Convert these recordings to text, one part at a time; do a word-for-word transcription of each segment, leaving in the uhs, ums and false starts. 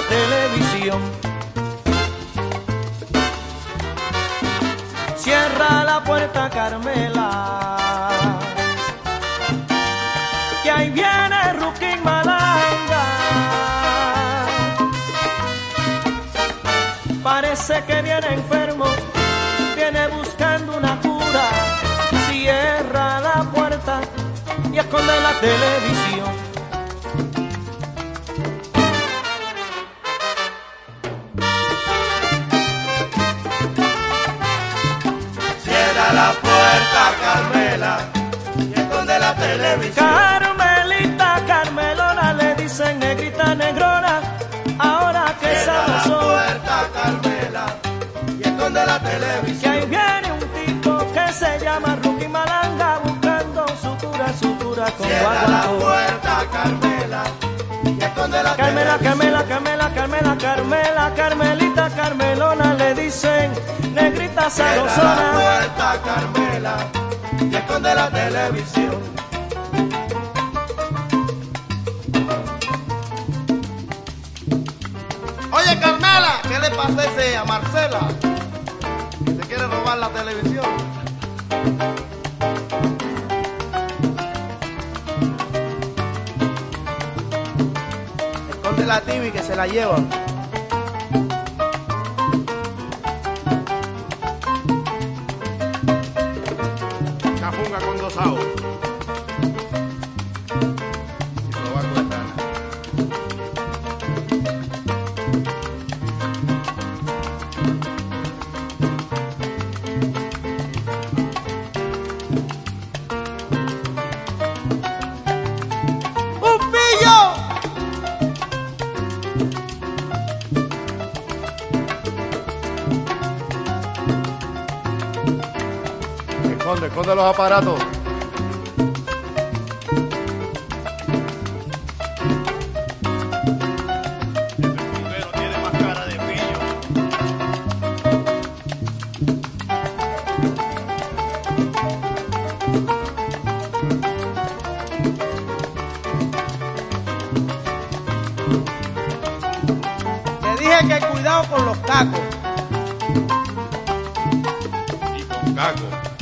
televisión. Cierra la puerta, Carmela, que ahí viene Rukin Malanga. Parece que viene enfermo, viene buscando una cura. Cierra la puerta y esconde la televisión. Cierra la puerta, Carmela, y esconde la televisión. Carmelita, Carmelona, le dicen negrita, negrona, ahora que Cierra la sabrosón. puerta, Carmela, y esconde la Que televisión. ahí viene un tipo que se llama Rukin Malanga, buscando sutura, sutura con Cierra la guaguancó. puerta, Carmela, y esconde la Carmela, televisión. Carmela, Carmela, Carmela, Carmela, Carmelita, Carmelona, le dicen negrita Cierra la sabrosona. puerta, Carmela, y esconde la televisión. Oye, Carmela, ¿qué le pasa a ese a Marcela? Que se quiere robar la televisión. Esconde la T V que se la llevan. Cafunga con dos aos. Y sobaco de rana. ¡Un pillo! Esconde, esconde los aparatos. Pero tiene más cara de pillo. Le dije que cuidado con los cacos. Y con caco.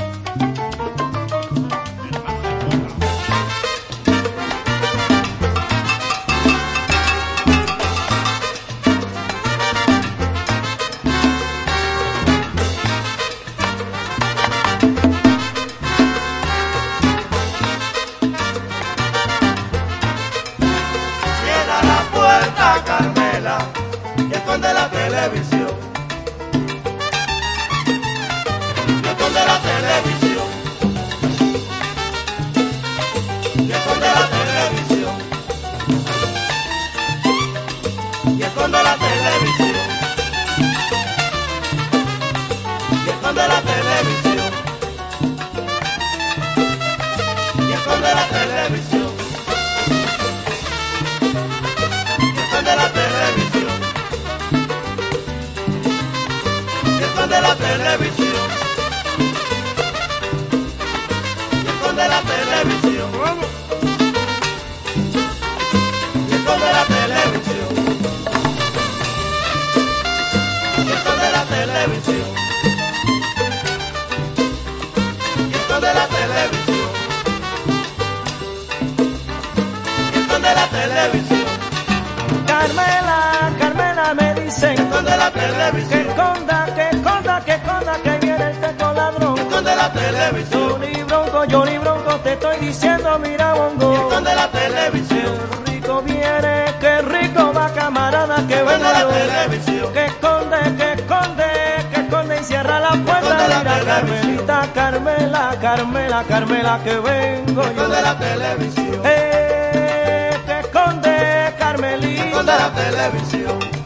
Cierra la puerta, Carmela, y esconde la televisión. Y esconde la televisión. Y esconde la televisión. Y esconde la televisión. Y esconde la televisión. Y esconde la televisión. Esconde la televisión. Y esconde la televisión. Y esconde la televisión. Y esconde la televisión. Y esconde la televisión. Y esconde la televisión. Y esconde la televisión. Carmela, Carmela, me dicen Esconde la que televisión. esconda, que esconda, que esconda, que viene el teco ladrón. Esconde la televisión. Johnny Bronco, Johnny Bronco, te estoy diciendo, mira bongo. Esconde la televisión. Qué rico viene, qué rico va, camarada, que Esconde vengo la yo. televisión. Que esconde, que esconde, que esconde y cierra la puerta. Esconde la Mira, televisión. Carmelita, Carmela, Carmela, Carmela, que vengo yo. Esconde la televisión. Eh, que esconde, Carmelita. Esconde la televisión.